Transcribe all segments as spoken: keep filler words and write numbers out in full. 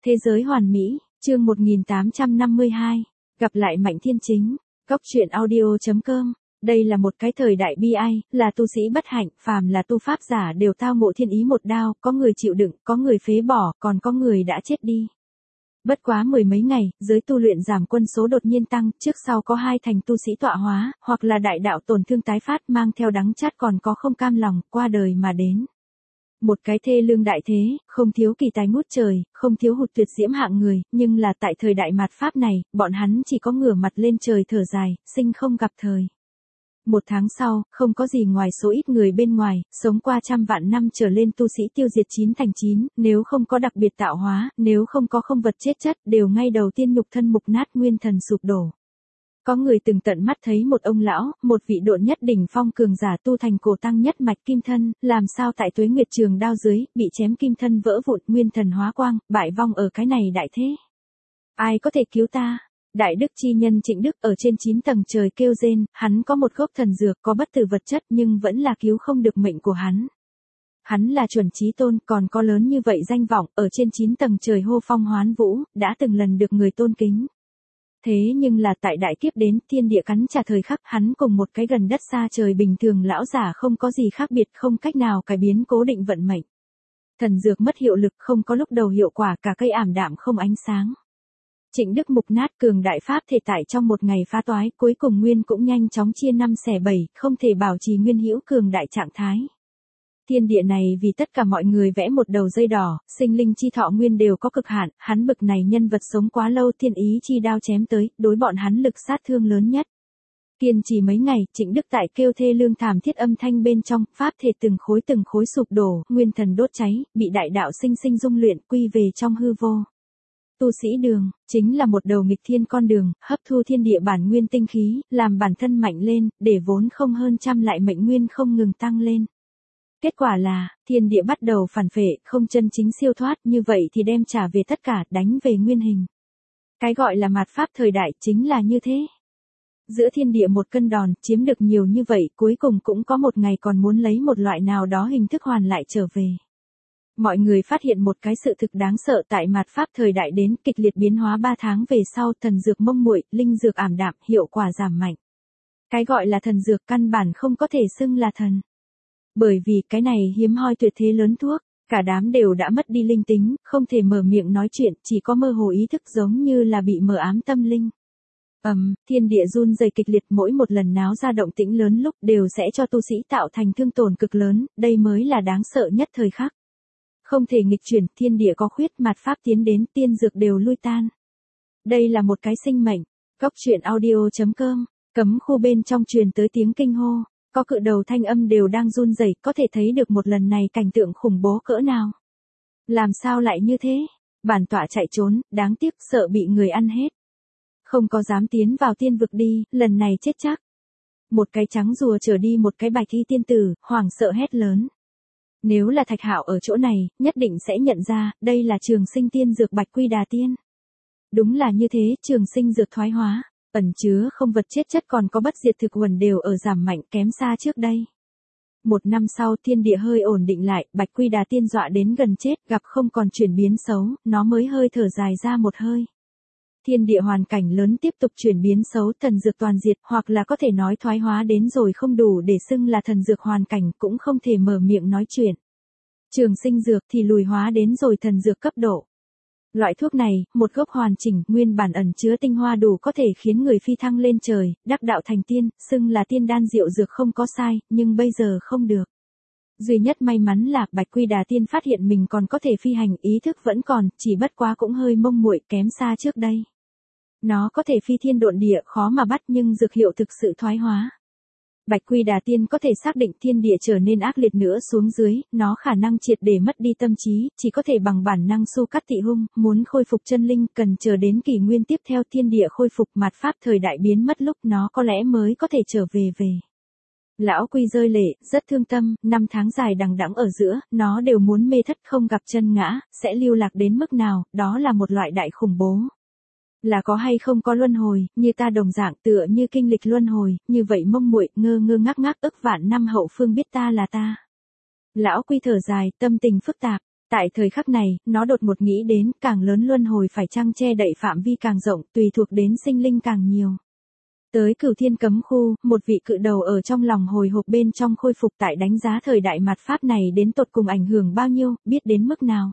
Thế giới hoàn mỹ, chương một nghìn tám trăm năm mươi hai. Gặp lại Mạnh Thiên Chính. Góc truyện audio chấm com. Đây là một cái thời đại bi ai, là tu sĩ bất hạnh, phàm là tu pháp giả đều tao ngộ thiên ý một đao, có người chịu đựng, có người phế bỏ, còn có người đã chết đi. Bất quá mười mấy ngày, giới tu luyện giảm quân số đột nhiên tăng, trước sau có hai thành tu sĩ tọa hóa, hoặc là đại đạo tổn thương tái phát mang theo đắng chát, còn có không cam lòng, qua đời mà đến. Một cái thê lương đại thế, không thiếu kỳ tài ngút trời, không thiếu hụt tuyệt diễm hạng người, nhưng là tại thời đại mạt Pháp này, bọn hắn chỉ có ngửa mặt lên trời thở dài, sinh không gặp thời. Một tháng sau, không có gì ngoài số ít người bên ngoài, sống qua trăm vạn năm trở lên tu sĩ tiêu diệt chín thành chín, nếu không có đặc biệt tạo hóa, nếu không có không vật chết chất, đều ngay đầu tiên nhục thân mục nát, nguyên thần sụp đổ. Có người từng tận mắt thấy một ông lão, một vị độn nhất đỉnh phong cường giả tu thành cổ tăng nhất mạch kim thân, làm sao tại tuế nguyệt trường đao dưới, bị chém kim thân vỡ vụn, nguyên thần hóa quang, bại vong ở cái này đại thế. Ai có thể cứu ta? Đại đức chi nhân Trịnh Đức ở trên chín tầng trời kêu rên, hắn có một gốc thần dược có bất tử vật chất nhưng vẫn là cứu không được mệnh của hắn. Hắn là chuẩn chí tôn, còn có lớn như vậy danh vọng, ở trên chín tầng trời hô phong hoán vũ, đã từng lần được người tôn kính. Thế nhưng là tại đại kiếp đến, thiên địa cắn trả thời khắc, hắn cùng một cái gần đất xa trời bình thường lão giả không có gì khác biệt, không cách nào cải biến cố định vận mệnh. Thần dược mất hiệu lực, không có lúc đầu hiệu quả, cả cây ảm đạm không ánh sáng. Trịnh Đức mục nát, cường đại pháp thể tại trong một ngày phá toái, cuối cùng nguyên cũng nhanh chóng chia năm xẻ bảy, không thể bảo trì nguyên hữu cường đại trạng thái. Thiên địa này vì tất cả mọi người vẽ một đầu dây đỏ, sinh linh chi thọ nguyên đều có cực hạn, hắn bực này nhân vật sống quá lâu, thiên ý chi đao chém tới, đối bọn hắn lực sát thương lớn nhất. Kiên trì mấy ngày, Trịnh Đức tại kêu thê lương thảm thiết âm thanh bên trong, pháp thể từng khối từng khối sụp đổ, nguyên thần đốt cháy, bị đại đạo sinh sinh dung luyện, quy về trong hư vô. Tu sĩ đường, chính là một đầu nghịch thiên con đường, hấp thu thiên địa bản nguyên tinh khí, làm bản thân mạnh lên, để vốn không hơn trăm lại mệnh nguyên không ngừng tăng lên. Kết quả là, thiên địa bắt đầu phản phệ, không chân chính siêu thoát, như vậy thì đem trả về tất cả, đánh về nguyên hình. Cái gọi là mạt Pháp thời đại chính là như thế. Giữa thiên địa một cân đòn, chiếm được nhiều như vậy, cuối cùng cũng có một ngày còn muốn lấy một loại nào đó hình thức hoàn lại trở về. Mọi người phát hiện một cái sự thực đáng sợ tại mạt Pháp thời đại đến, kịch liệt biến hóa ba tháng về sau, thần dược mông muội, linh dược ảm đạm, hiệu quả giảm mạnh. Cái gọi là thần dược căn bản không có thể xưng là thần. Bởi vì cái này hiếm hoi tuyệt thế lớn thuốc, cả đám đều đã mất đi linh tính, không thể mở miệng nói chuyện, chỉ có mơ hồ ý thức giống như là bị mờ ám tâm linh. Ầm, um, thiên địa run rẩy kịch liệt, mỗi một lần náo ra động tĩnh lớn lúc đều sẽ cho tu sĩ tạo thành thương tổn cực lớn, đây mới là đáng sợ nhất thời khắc. Không thể nghịch chuyển, thiên địa có khuyết, mạt Pháp tiến đến, tiên dược đều lui tan. Đây là một cái sinh mệnh. Góc truyện audio chấm com, cấm khu bên trong truyền tới tiếng kinh hô. Có cự đầu thanh âm đều đang run rẩy, có thể thấy được một lần này cảnh tượng khủng bố cỡ nào. Làm sao lại như thế? Bản tọa chạy trốn, đáng tiếc, sợ bị người ăn hết. Không có dám tiến vào tiên vực đi, lần này chết chắc. Một cái trắng rùa trở đi một cái bạch y tiên tử, hoảng sợ hét lớn. Nếu là Thạch Hạo ở chỗ này, nhất định sẽ nhận ra, đây là trường sinh tiên dược Bạch Quy Đà Tiên. Đúng là như thế, trường sinh dược thoái hóa. Ẩn chứa không vật chết chất, còn có bất diệt thực quần đều ở giảm mạnh, kém xa trước đây. Một năm sau, thiên địa hơi ổn định lại, Bạch Quy Đà Tiên dọa đến gần chết, gặp không còn chuyển biến xấu, nó mới hơi thở dài ra một hơi. Thiên địa hoàn cảnh lớn tiếp tục chuyển biến xấu, thần dược toàn diệt, hoặc là có thể nói thoái hóa đến rồi không đủ để xưng là thần dược hoàn cảnh, cũng không thể mở miệng nói chuyện. Trường sinh dược thì lùi hóa đến rồi thần dược cấp độ. Loại thuốc này, một gốc hoàn chỉnh, nguyên bản ẩn chứa tinh hoa đủ có thể khiến người phi thăng lên trời, đắc đạo thành tiên, xưng là tiên đan diệu dược không có sai, nhưng bây giờ không được. Duy nhất may mắn là Bạch Quy Đà Tiên phát hiện mình còn có thể phi hành, ý thức vẫn còn, chỉ bất quá cũng hơi mông muội, kém xa trước đây. Nó có thể phi thiên độn địa, khó mà bắt, nhưng dược hiệu thực sự thoái hóa. Bạch Quy Đà Tiên có thể xác định thiên địa trở nên ác liệt nữa xuống dưới, nó khả năng triệt để mất đi tâm trí, chỉ có thể bằng bản năng su cắt tị hung, muốn khôi phục chân linh, cần chờ đến kỷ nguyên tiếp theo thiên địa khôi phục, mạt Pháp thời đại biến mất lúc nó có lẽ mới có thể trở về về. Lão Quy rơi lệ, rất thương tâm, năm tháng dài đằng đẵng ở giữa, nó đều muốn mê thất không gặp chân ngã, sẽ lưu lạc đến mức nào, đó là một loại đại khủng bố. Là có hay không có luân hồi, như ta đồng dạng tựa như kinh lịch luân hồi, như vậy mông muội, ngơ ngơ ngác ngác ức vạn năm hậu phương biết ta là ta. Lão Quy thở dài, tâm tình phức tạp, Tại thời khắc này, nó đột ngột nghĩ đến, càng lớn luân hồi phải chăng che đậy phạm vi càng rộng, tùy thuộc đến sinh linh càng nhiều. Tới Cửu Thiên cấm khu, một vị cự đầu ở trong lòng hồi hộp bên trong khôi phục tại đánh giá thời đại mạt Pháp này đến tột cùng ảnh hưởng bao nhiêu, biết đến mức nào.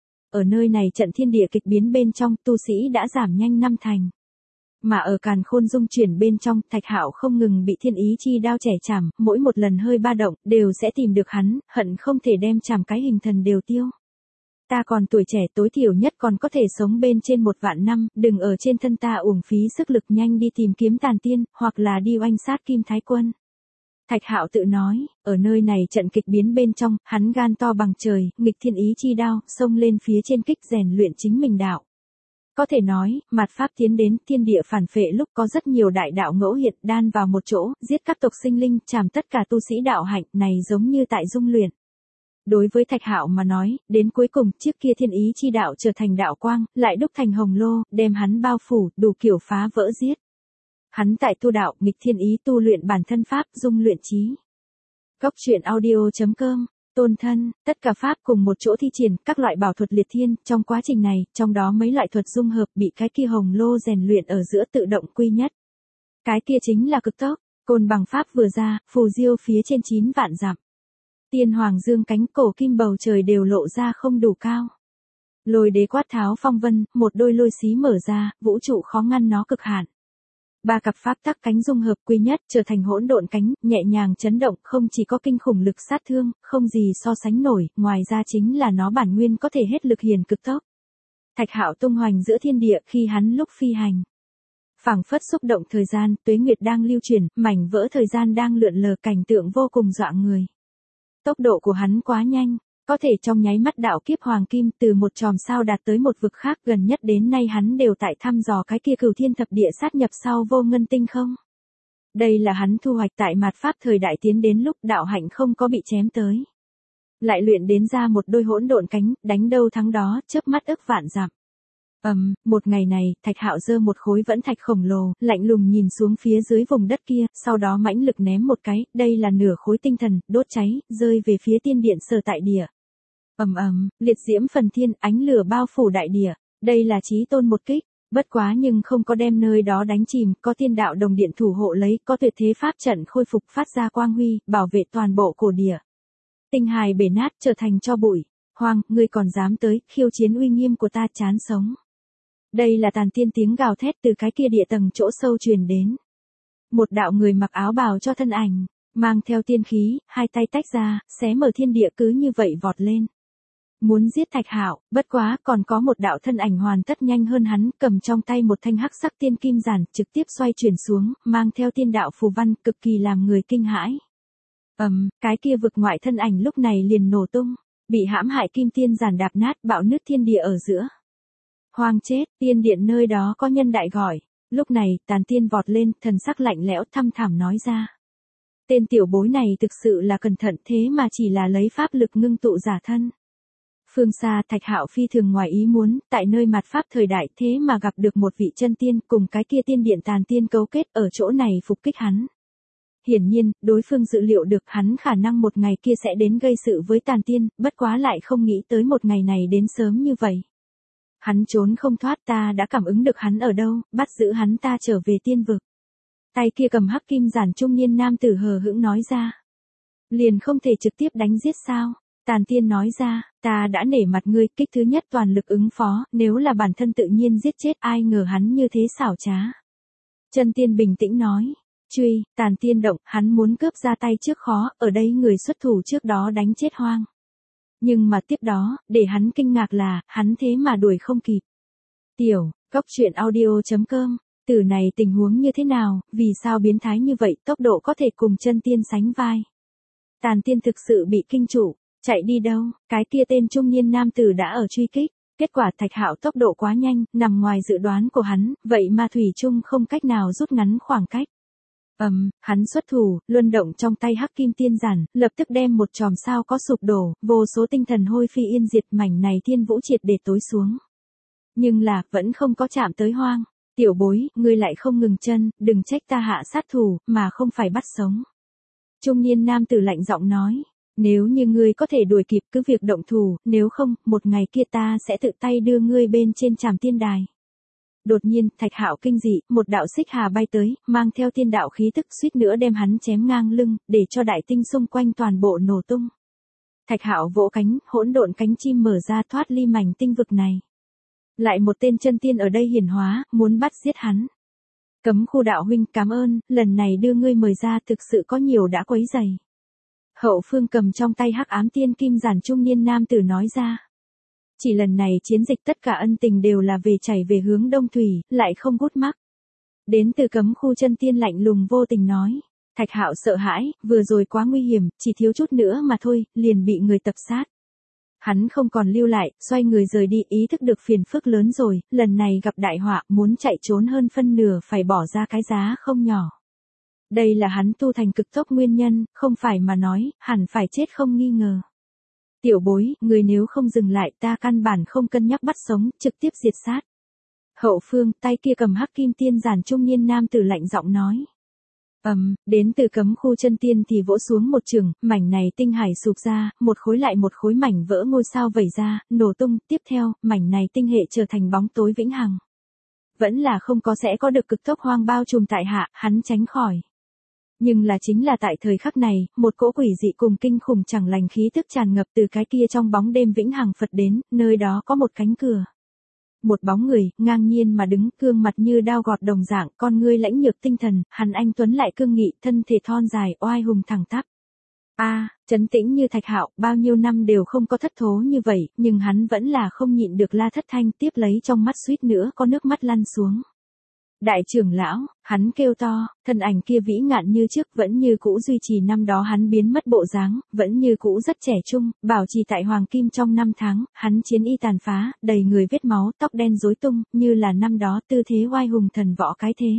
Ở nơi này trận thiên địa kịch biến bên trong, tu sĩ đã giảm nhanh năm thành. Mà ở càn khôn dung chuyển bên trong, Thạch Hạo không ngừng bị thiên ý chi đao chẻ chảm, mỗi một lần hơi ba động, đều sẽ tìm được hắn, hận không thể đem chảm cái hình thần đều tiêu. Ta còn tuổi trẻ, tối thiểu nhất còn có thể sống bên trên một vạn năm, đừng ở trên thân ta uổng phí sức lực, nhanh đi tìm kiếm tàn tiên, hoặc là đi oanh sát Kim Thái Quân. Thạch Hạo tự nói, ở nơi này trận kịch biến bên trong, hắn gan to bằng trời, nghịch thiên ý chi đao, xông lên phía trên kích rèn luyện chính mình đạo. Có thể nói, mạt Pháp tiến đến, thiên địa phản phệ lúc có rất nhiều đại đạo ngẫu hiện đan vào một chỗ, giết các tộc sinh linh, chảm tất cả tu sĩ đạo hạnh, này giống như tại dung luyện. Đối với Thạch Hạo mà nói, đến cuối cùng, chiếc kia thiên ý chi đạo trở thành đạo quang, lại đúc thành hồng lô, đem hắn bao phủ, đủ kiểu phá vỡ giết. Hắn tại tu đạo, nghịch thiên ý tu luyện bản thân Pháp, dung luyện trí. Góc truyện audio chấm com, tôn thân, tất cả Pháp cùng một chỗ thi triển, các loại bảo thuật liệt thiên, trong quá trình này, trong đó mấy loại thuật dung hợp bị cái kia hồng lô rèn luyện ở giữa tự động quy nhất. Cái kia chính là cực tốc, côn bằng Pháp vừa ra, phù diêu phía trên chín vạn dặm. Tiên hoàng dương cánh, cổ kim bầu trời đều lộ ra không đủ cao. Lôi đế quát tháo phong vân, một đôi lôi xí mở ra, vũ trụ khó ngăn nó cực hạn. Ba cặp pháp tắc cánh dung hợp quy nhất, trở thành hỗn độn cánh, nhẹ nhàng chấn động, không chỉ có kinh khủng lực sát thương, không gì so sánh nổi, ngoài ra chính là nó bản nguyên có thể hết lực hiền cực tốc. Thạch Hạo tung hoành giữa thiên địa khi hắn lúc phi hành. Phảng phất xúc động thời gian, tuế nguyệt đang lưu chuyển, mảnh vỡ thời gian đang lượn lờ, cảnh tượng vô cùng dọa người. Tốc độ của hắn quá nhanh, có thể trong nháy mắt đạo kiếp hoàng kim từ một chòm sao đạt tới một vực khác, gần nhất đến nay hắn đều tại thăm dò cái kia cửu thiên thập địa sát nhập sau vô ngân tinh không. Đây là hắn thu hoạch tại mạt Pháp thời đại tiến đến lúc đạo hạnh không có bị chém tới. Lại luyện đến ra một đôi hỗn độn cánh, đánh đâu thắng đó, chớp mắt ức vạn dặm. Ầm, um, một ngày này, Thạch Hạo giơ một khối vẫn thạch khổng lồ, lạnh lùng nhìn xuống phía dưới vùng đất kia, sau đó mãnh lực ném một cái, đây là nửa khối tinh thần, đốt cháy, rơi về phía tiên điện sở tại địa. Ầm ầm, um, liệt diễm phần thiên, ánh lửa bao phủ đại địa, đây là chí tôn một kích, bất quá nhưng không có đem nơi đó đánh chìm, có tiên đạo đồng điện thủ hộ lấy, có tuyệt thế pháp trận khôi phục phát ra quang huy, bảo vệ toàn bộ cổ địa. Tinh hài bể nát trở thành tro bụi. Hoang, ngươi còn dám tới, khiêu chiến uy nghiêm của ta, chán sống. Đây là tàn tiên tiếng gào thét từ cái kia địa tầng chỗ sâu truyền đến. Một đạo người mặc áo bào cho thân ảnh, mang theo tiên khí, hai tay tách ra, xé mở thiên địa cứ như vậy vọt lên. Muốn giết Thạch Hạo, bất quá còn có một đạo thân ảnh hoàn tất nhanh hơn hắn, cầm trong tay một thanh hắc sắc tiên kim giản, trực tiếp xoay chuyển xuống, mang theo tiên đạo phù văn, cực kỳ làm người kinh hãi. Ầm, um, cái kia vực ngoại thân ảnh lúc này liền nổ tung, bị hãm hại kim tiên giản đạp nát, bạo nứt thiên địa ở giữa. Hoang chết, tiên điện nơi đó có nhân đại gọi. Lúc này, tàn tiên vọt lên, thần sắc lạnh lẽo thăm thẳm nói ra. Tên tiểu bối này thực sự là cẩn thận, thế mà chỉ là lấy pháp lực ngưng tụ giả thân. Phương xa, Thạch Hạo phi thường ngoài ý muốn, tại nơi mạt Pháp thời đại thế mà gặp được một vị chân tiên cùng cái kia tiên điện tàn tiên cấu kết ở chỗ này phục kích hắn. Hiển nhiên, đối phương dự liệu được hắn khả năng một ngày kia sẽ đến gây sự với tàn tiên, bất quá lại không nghĩ tới một ngày này đến sớm như vậy. Hắn trốn không thoát, ta đã cảm ứng được hắn ở đâu, bắt giữ hắn ta trở về tiên vực. Tay kia cầm hắc kim giản trung niên nam tử hờ hững nói ra. Liền không thể trực tiếp đánh giết sao? Tàn tiên nói ra, ta đã nể mặt ngươi, kích thứ nhất toàn lực ứng phó, nếu là bản thân tự nhiên giết chết, ai ngờ hắn như thế xảo trá. Chân tiên bình tĩnh nói, truy, tàn tiên động, hắn muốn cướp ra tay trước khó, ở đây người xuất thủ trước đó đánh chết Hoang. Nhưng mà tiếp đó, để hắn kinh ngạc là, hắn thế mà đuổi không kịp. Tiểu, góc truyện audio chấm com, từ này tình huống như thế nào, vì sao biến thái như vậy, tốc độ có thể cùng chân tiên sánh vai. Tàn tiên thực sự bị kinh trụ, chạy đi đâu, cái kia tên trung niên nam tử đã ở truy kích, kết quả Thạch Hạo tốc độ quá nhanh, nằm ngoài dự đoán của hắn, vậy mà thủy chung không cách nào rút ngắn khoảng cách. Ầm, um, hắn xuất thủ, luân động trong tay hắc kim tiên giản, lập tức đem một chòm sao có sụp đổ, vô số tinh thần hôi phi yên diệt, mảnh này thiên vũ triệt để tối xuống. Nhưng là, vẫn không có chạm tới Hoang. Tiểu bối, ngươi lại không ngừng chân, đừng trách ta hạ sát thủ, mà không phải bắt sống. Trung niên nam tử lạnh giọng nói, Nếu như ngươi có thể đuổi kịp cứ việc động thủ, nếu không, một ngày kia ta sẽ tự tay đưa ngươi bên trên trảm tiên đài. Đột nhiên, Thạch Hạo kinh dị, một đạo xích hà bay tới, mang theo tiên đạo khí tức suýt nữa đem hắn chém ngang lưng, để cho đại tinh xung quanh toàn bộ nổ tung. Thạch Hạo vỗ cánh, hỗn độn cánh chim mở ra thoát ly mảnh tinh vực này. Lại một tên chân tiên ở đây hiển hóa, muốn bắt giết hắn. Cấm khu đạo huynh, cảm ơn, lần này đưa ngươi mời ra thực sự có nhiều đã quấy rầy. Hậu phương cầm trong tay hắc ám tiên kim giản trung niên nam tử nói ra. Chỉ lần này chiến dịch tất cả ân tình đều là về chảy về hướng Đông Thủy, lại không gút mắc. Đến từ cấm khu chân tiên lạnh lùng vô tình nói. Thạch Hạo sợ hãi, vừa rồi quá nguy hiểm, chỉ thiếu chút nữa mà thôi, liền bị người tập sát. Hắn không còn lưu lại, xoay người rời đi, ý thức được phiền phức lớn rồi, lần này gặp đại họa, muốn chạy trốn hơn phân nửa phải bỏ ra cái giá không nhỏ. Đây là hắn tu thành cực tốc nguyên nhân, không phải mà nói, hẳn phải chết không nghi ngờ. Tiểu bối, người nếu không dừng lại ta căn bản không cân nhắc bắt sống, trực tiếp diệt sát. Hậu phương, tay kia cầm hắc kim tiên giản trung niên nam tử lạnh giọng nói. Ầm, um, đến từ cấm khu chân tiên thì vỗ xuống một trường, mảnh này tinh hải sụp ra, một khối lại một khối mảnh vỡ ngôi sao vẩy ra, nổ tung, tiếp theo, mảnh này tinh hệ trở thành bóng tối vĩnh hằng. Vẫn là không có sẽ có được cực tốc hoang bao trùm tại hạ, hắn tránh khỏi. Nhưng là chính là tại thời khắc này, một cỗ quỷ dị cùng kinh khủng chẳng lành khí tức tràn ngập từ cái kia trong bóng đêm vĩnh hằng Phật đến, nơi đó có một cánh cửa. Một bóng người, ngang nhiên mà đứng, gương mặt như đao gọt đồng dạng, con ngươi lãnh nhược tinh thần, hắn anh tuấn lại cương nghị, thân thể thon dài, oai hùng thẳng tắp. A, à, trấn tĩnh như Thạch Hạo, bao nhiêu năm đều không có thất thố như vậy, nhưng hắn vẫn là không nhịn được la thất thanh, tiếp lấy trong mắt suýt nữa có nước mắt lăn xuống. Đại trưởng lão, hắn kêu to, thân ảnh kia vĩ ngạn như trước, vẫn như cũ duy trì năm đó hắn biến mất bộ dáng, vẫn như cũ rất trẻ trung, bảo trì tại hoàng kim trong năm tháng, hắn chiến y tàn phá, đầy người vết máu, tóc đen rối tung, như là năm đó tư thế oai hùng thần võ cái thế.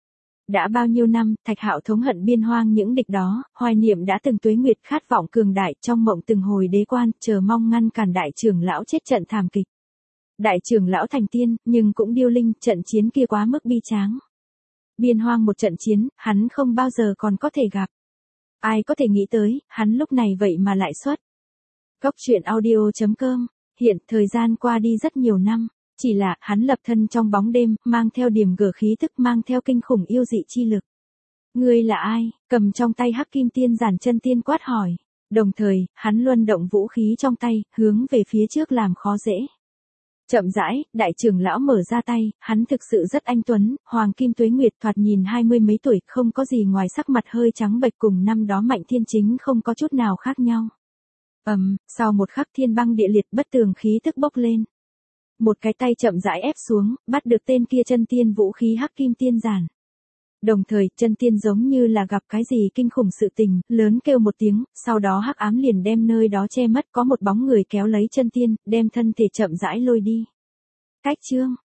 Đã bao nhiêu năm, Thạch Hạo thống hận biên hoang những địch đó, hoài niệm đã từng tuế nguyệt khát vọng cường đại, trong mộng từng hồi đế quan, chờ mong ngăn cản đại trưởng lão chết trận thảm kịch. Đại trưởng lão thành tiên, nhưng cũng điêu linh, trận chiến kia quá mức bi tráng. Biên hoang một trận chiến, hắn không bao giờ còn có thể gặp. Ai có thể nghĩ tới, hắn lúc này vậy mà lại xuất. Góc truyện audio chấm com, hiện, thời gian qua đi rất nhiều năm, chỉ là, hắn lập thân trong bóng đêm, mang theo điểm gở khí tức, mang theo kinh khủng yêu dị chi lực. Ngươi là ai? Cầm trong tay hắc kim tiên giản chân tiên quát hỏi. Đồng thời, hắn luân động vũ khí trong tay, hướng về phía trước làm khó dễ. Chậm rãi, đại trưởng lão mở ra tay, hắn thực sự rất anh tuấn, hoàng kim tuế nguyệt thoạt nhìn hai mươi mấy tuổi, không có gì ngoài sắc mặt hơi trắng bệch cùng năm đó Mạnh Thiên Chính không có chút nào khác nhau. Ầm, um, sau một khắc thiên băng địa liệt bất tường khí tức bốc lên. Một cái tay chậm rãi ép xuống, bắt được tên kia chân tiên vũ khí hắc kim tiên giản. Đồng thời, chân tiên giống như là gặp cái gì kinh khủng sự tình, lớn kêu một tiếng, sau đó hắc ám liền đem nơi đó che mất, có một bóng người kéo lấy chân tiên, đem thân thể chậm rãi lôi đi. Cách chương